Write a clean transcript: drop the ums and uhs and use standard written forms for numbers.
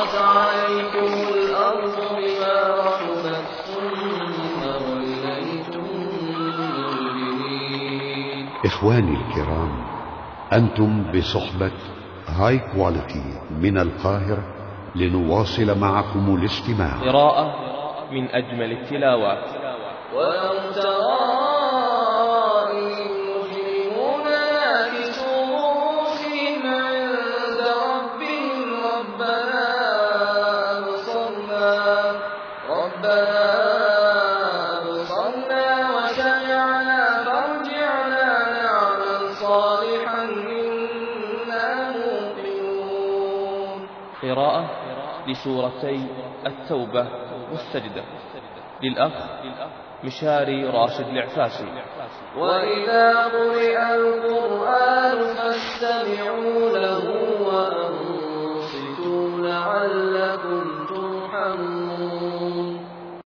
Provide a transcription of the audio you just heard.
عليكم الأرض بما رحبت ثم وليتم مدبرين. إخواني الكرام، أنتم بصحبة هاي كواليتي من القاهرة لنواصل معكم الاستماع. قراءة من أجمل التلاوات. ولو ترى المجرمون ناكسوا رؤوسهم عند ربهم ربنا أبصرنا وسمعنا فارجعنا نعمل صالحا إنا موقنون. قراءة لسورتي التوبة والسجدة للأخ مشاري راشد العفاشي. وإذا قرئ